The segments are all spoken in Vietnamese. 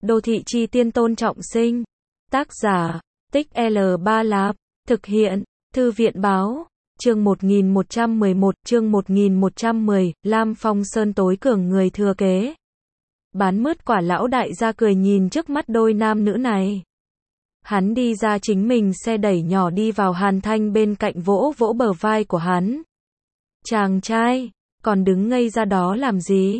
Đô thị chi tiên Tôn Trọng Sinh. Tác giả, Tích L3 Lạp. Thực hiện, Thư viện báo. Chương 1111, chương 1110, Lam Phong Sơn tối cường người thừa kế. Bán mứt quả lão đại gia cười nhìn trước mắt đôi nam nữ này. Hắn đi ra chính mình xe đẩy nhỏ đi vào Hàn Thanh bên cạnh vỗ vỗ bờ vai của hắn. Chàng trai, còn đứng ngây ra đó làm gì?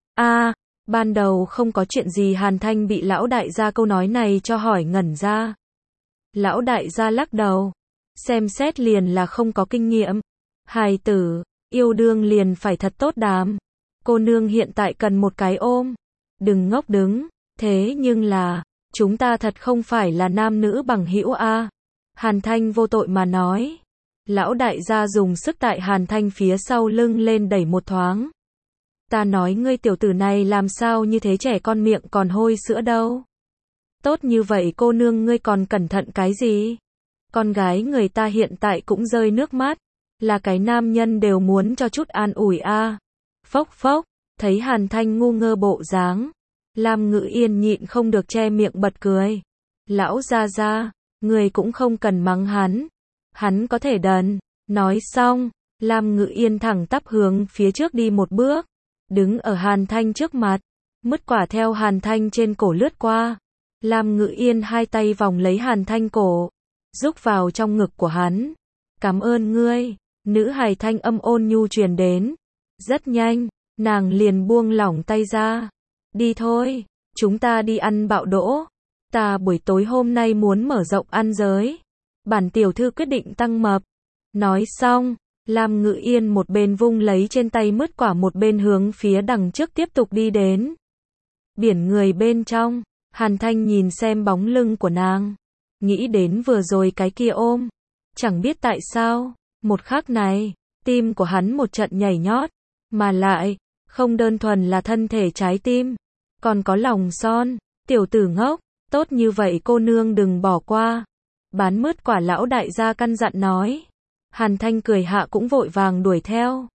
Ban đầu không có chuyện gì. Hàn Thanh bị lão đại gia câu nói này cho hỏi ngẩn ra. Lão đại gia lắc đầu. Xem xét liền là không có kinh nghiệm. Hài tử, yêu đương liền phải thật tốt đàm. Cô nương hiện tại cần một cái ôm. Đừng ngốc đứng. Thế nhưng là, chúng ta thật không phải là nam nữ bằng hữu a. Hàn Thanh vô tội mà nói. Lão đại gia dùng sức tại Hàn Thanh phía sau lưng lên đẩy một thoáng. Ta nói ngươi tiểu tử này làm sao như thế, trẻ con miệng còn hôi sữa đâu. Tốt như vậy cô nương ngươi còn cẩn thận cái gì? Con gái người ta hiện tại cũng rơi nước mắt. Là cái nam nhân đều muốn cho chút an ủi a. Phốc phốc, thấy Hàn Thanh ngu ngơ bộ dáng. Lam Ngự Yên nhịn không được che miệng bật cười. Lão gia gia, người cũng không cần mắng hắn. Hắn có thể đần. Nói xong, Lam Ngự Yên thẳng tắp hướng phía trước đi một bước. Đứng ở Hàn Thanh trước mặt. Mứt quả theo Hàn Thanh trên cổ lướt qua. Lam Ngự Yên hai tay vòng lấy Hàn Thanh cổ. Rúc vào trong ngực của hắn. Cảm ơn ngươi. Nữ hài thanh âm ôn nhu truyền đến. Rất nhanh, nàng liền buông lỏng tay ra. Đi thôi, chúng ta đi ăn bạo đỗ. Ta buổi tối hôm nay muốn mở rộng ăn giới. Bản tiểu thư quyết định tăng mập. Nói xong, Lam Ngự Yên một bên vung lấy trên tay mứt quả một bên hướng phía đằng trước tiếp tục đi đến. Biển người bên trong, Hàn Thanh nhìn xem bóng lưng của nàng. Nghĩ đến vừa rồi cái kia ôm. Chẳng biết tại sao, một khắc này, tim của hắn một trận nhảy nhót. Mà lại, không đơn thuần là thân thể trái tim. Còn có lòng son, tiểu tử ngốc, tốt như vậy cô nương đừng bỏ qua. Bán mứt quả lão đại gia căn dặn nói. Hàn Thanh cười hạ cũng vội vàng đuổi theo.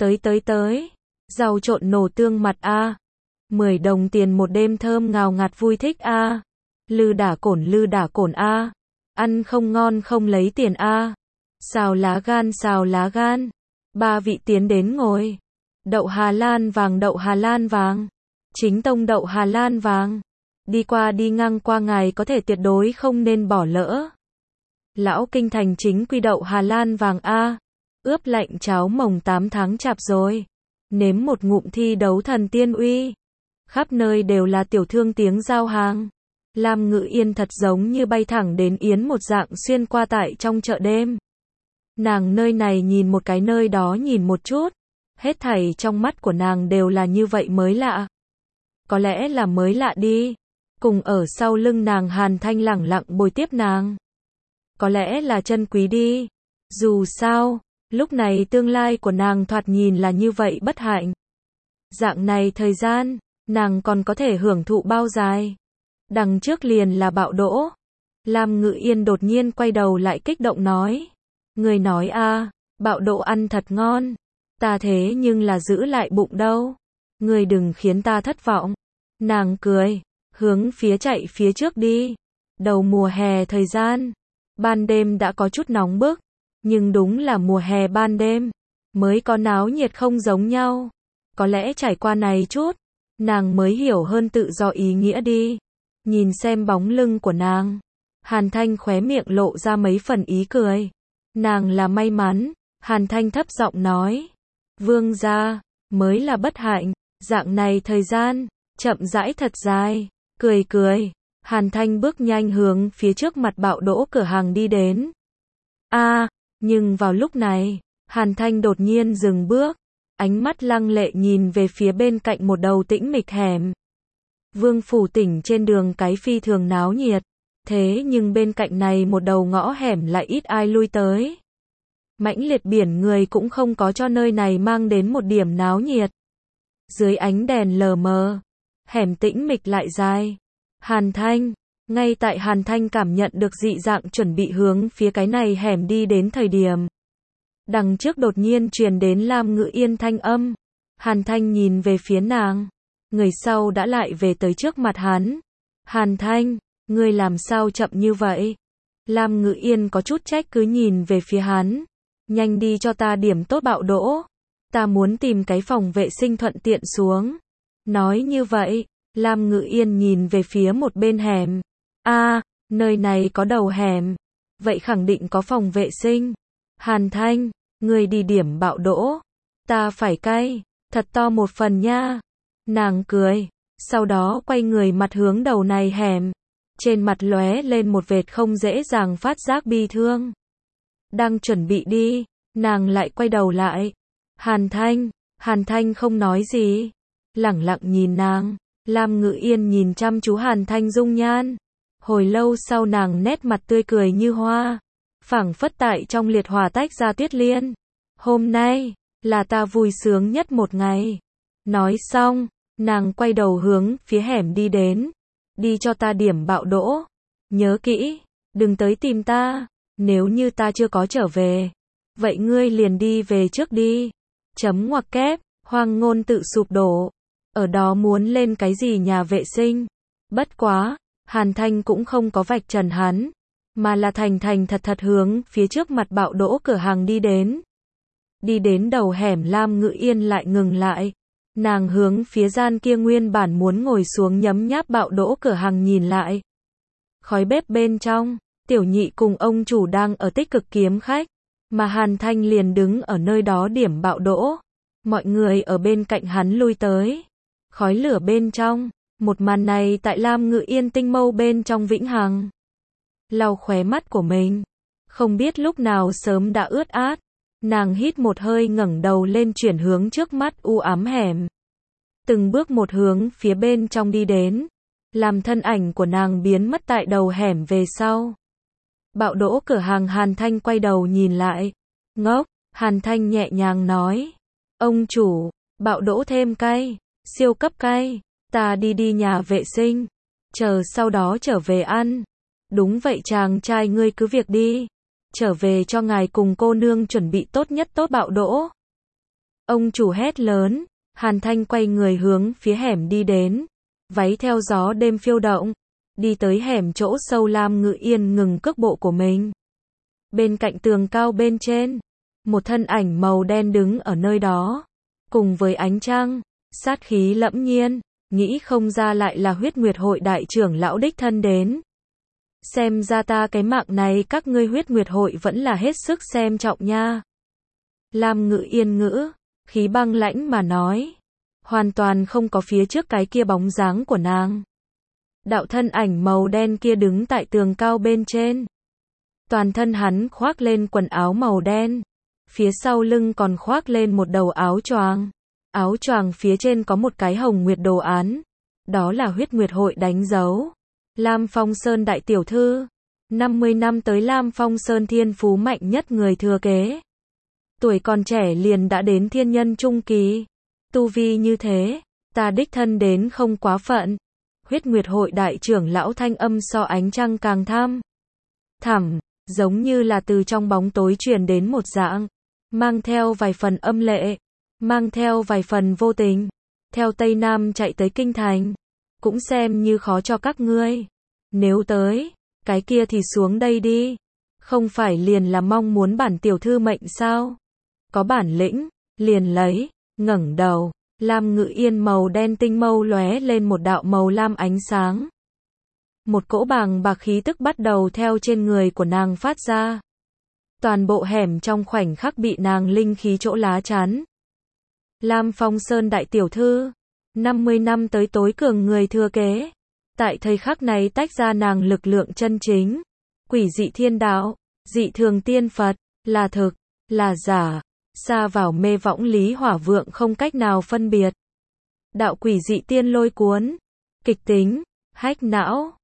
Tới, rau trộn nổ tương mặt a. 10 đồng tiền một đêm thơm ngào ngạt vui thích a. Lư đả cổn a. Ăn không ngon không lấy tiền a. Xào lá gan. 3 vị tiến đến ngồi. Đậu Hà Lan vàng. Chính tông đậu Hà Lan vàng. Đi qua đi ngang qua ngài có thể tuyệt đối không nên bỏ lỡ. Lão kinh thành chính quy đậu Hà Lan vàng a. Ướp lạnh cháo mồng 8 tháng chạp rồi. Nếm một ngụm thi đấu thần tiên uy. Khắp nơi đều là tiểu thương tiếng giao hàng. Lam Ngự Yên thật giống như bay thẳng đến yến một dạng xuyên qua tại trong chợ đêm. Nàng nơi này nhìn một cái nơi đó nhìn một chút. Hết thảy trong mắt của nàng đều là như vậy mới lạ. Có lẽ là mới lạ đi. Cùng ở sau lưng nàng Hàn Thanh lẳng lặng bồi tiếp nàng. Có lẽ là chân quý đi. Dù sao, lúc này tương lai của nàng thoạt nhìn là như vậy bất hạnh. Dạng này thời gian, nàng còn có thể hưởng thụ bao dài. Đằng trước liền là bạo đỗ. Lam Ngự Yên đột nhiên quay đầu lại kích động nói. Người nói a, bạo đỗ ăn thật ngon. Ta thế nhưng là giữ lại bụng đâu. Người đừng khiến ta thất vọng. Nàng cười, hướng phía chạy phía trước đi. Đầu mùa hè thời gian. Ban đêm đã có chút nóng bức. Nhưng đúng là mùa hè ban đêm. Mới có náo nhiệt không giống nhau. Có lẽ trải qua này chút. Nàng mới hiểu hơn tự do ý nghĩa đi. Nhìn xem bóng lưng của nàng. Hàn Thanh khóe miệng lộ ra mấy phần ý cười. Nàng là may mắn. Hàn Thanh thấp giọng nói. Vương gia, mới là bất hạnh. Dạng này thời gian, chậm rãi thật dài. Cười. Hàn Thanh bước nhanh hướng phía trước mặt bạo đỗ cửa hàng đi đến. Nhưng vào lúc này, Hàn Thanh đột nhiên dừng bước. Ánh mắt lăng lệ nhìn về phía bên cạnh một đầu tĩnh mịch hẻm. Vương phủ tỉnh trên đường cái phi thường náo nhiệt. Thế nhưng bên cạnh này một đầu ngõ hẻm lại ít ai lui tới. Mãnh liệt biển người cũng không có cho nơi này mang đến một điểm náo nhiệt. Dưới ánh đèn lờ mờ, hẻm tĩnh mịch lại dài. Hàn Thanh, ngay tại Hàn Thanh cảm nhận được dị dạng chuẩn bị hướng phía cái này hẻm đi đến thời điểm. Đằng trước đột nhiên truyền đến Lam Ngự Yên thanh âm. Hàn Thanh nhìn về phía nàng. Người sau đã lại về tới trước mặt hắn. Hàn Thanh, ngươi làm sao chậm như vậy? Lam Ngự Yên có chút trách cứ nhìn về phía hắn. Nhanh đi cho ta điểm tốt bạo đỗ. Ta muốn tìm cái phòng vệ sinh thuận tiện xuống. Nói như vậy, Lam Ngự Yên nhìn về phía một bên hẻm. Nơi này có đầu hẻm. Vậy khẳng định có phòng vệ sinh. Hàn Thanh, ngươi đi điểm bạo đỗ. Ta phải cay, thật to một phần nha. Nàng cười, sau đó quay người mặt hướng đầu này hẻm. Trên mặt lóe lên một vệt không dễ dàng phát giác bi thương. Đang chuẩn bị đi, nàng lại quay đầu lại. Hàn Thanh không nói gì. Lẳng lặng nhìn nàng. Lam Ngự Yên nhìn chăm chú Hàn Thanh dung nhan. Hồi lâu sau nàng nét mặt tươi cười như hoa. Phảng phất tại trong liệt hỏa tách ra tuyết liên. Hôm nay, là ta vui sướng nhất một ngày. Nói xong, nàng quay đầu hướng phía hẻm đi đến. Đi cho ta điểm bạo đỗ. Nhớ kỹ, đừng tới tìm ta. Nếu như ta chưa có trở về, vậy ngươi liền đi về trước đi. Chấm ngoặc kép, Hoang Ngôn tự sụp đổ. Ở đó muốn lên cái gì nhà vệ sinh. Bất quá, Hàn Thanh cũng không có vạch trần hắn, mà là thành thành thật thật hướng phía trước mặt bạo đỗ cửa hàng đi đến. Đi đến đầu hẻm Lam Ngự Yên lại ngừng lại. Nàng hướng phía gian kia nguyên bản muốn ngồi xuống nhấm nháp bạo đỗ cửa hàng nhìn lại. Khói bếp bên trong, Tiểu Nhị cùng ông chủ đang ở tích cực kiếm khách, mà Hàn Thanh liền đứng ở nơi đó điểm bạo đỗ. Mọi người ở bên cạnh hắn lui tới. Khói lửa bên trong, một màn này tại Lam Ngự Yên tinh mâu bên trong vĩnh hằng. Lau khóe mắt của mình, không biết lúc nào sớm đã ướt át. Nàng hít một hơi ngẩng đầu lên chuyển hướng trước mắt u ám hẻm. Từng bước một hướng phía bên trong đi đến. Làm thân ảnh của nàng biến mất tại đầu hẻm về sau. Bạo đỗ cửa hàng Hàn Thanh quay đầu nhìn lại. Ngốc, Hàn Thanh nhẹ nhàng nói. Ông chủ, bạo đỗ thêm cay, siêu cấp cay. Ta đi nhà vệ sinh. Chờ sau đó trở về ăn. Đúng vậy chàng trai ngươi cứ việc đi. Trở về cho ngài cùng cô nương chuẩn bị tốt nhất tốt bạo đỗ. Ông chủ hét lớn. Hàn Thanh quay người hướng phía hẻm đi đến. Váy theo gió đêm phiêu động. Đi tới hẻm chỗ sâu Lam Ngự Yên ngừng cước bộ của mình. Bên cạnh tường cao bên trên, một thân ảnh màu đen đứng ở nơi đó. Cùng với ánh trăng, sát khí lẫm nhiên, nghĩ không ra lại là Huyết Nguyệt hội đại trưởng lão đích thân đến. Xem ra ta cái mạng này các ngươi Huyết Nguyệt hội vẫn là hết sức xem trọng nha. Lam Ngự Yên ngữ, khí băng lãnh mà nói. Hoàn toàn không có phía trước cái kia bóng dáng của nàng. Đạo thân ảnh màu đen kia đứng tại tường cao bên trên. Toàn thân hắn khoác lên quần áo màu đen. Phía sau lưng còn khoác lên một đầu áo choàng. Áo choàng phía trên có một cái hồng nguyệt đồ án. Đó là Huyết Nguyệt hội đánh dấu. Lam Phong Sơn đại tiểu thư. 50 năm tới Lam Phong Sơn thiên phú mạnh nhất người thừa kế. Tuổi còn trẻ liền đã đến thiên nhân trung kỳ. Tu vi như thế, ta đích thân đến không quá phận. Huyết Nguyệt hội đại trưởng lão thanh âm so ánh trăng càng thẳm, giống như là từ trong bóng tối truyền đến một dạng, mang theo vài phần âm lệ, mang theo vài phần vô tình. Theo Tây Nam chạy tới Kinh Thành, cũng xem như khó cho các ngươi. Nếu tới, cái kia thì xuống đây đi. Không phải liền là mong muốn bản tiểu thư mệnh sao? Có bản lĩnh, liền lấy. Ngẩng đầu, Lam Ngự Yên màu đen tinh mâu lóe lên một đạo màu lam ánh sáng. Một cỗ bàng bạc khí tức bắt đầu theo trên người của nàng phát ra. Toàn bộ hẻm trong khoảnh khắc bị nàng linh khí chỗ lá chắn. Lam Phong Sơn đại tiểu thư, 50 năm tới tối cường người thừa kế. Tại thời khắc này tách ra nàng lực lượng chân chính. Quỷ dị thiên đạo, dị thường tiên Phật, là thực, là giả. Xa vào mê võng lý hỏa vượng không cách nào phân biệt. Đạo quỷ dị tiên lôi cuốn, kịch tính, hách não,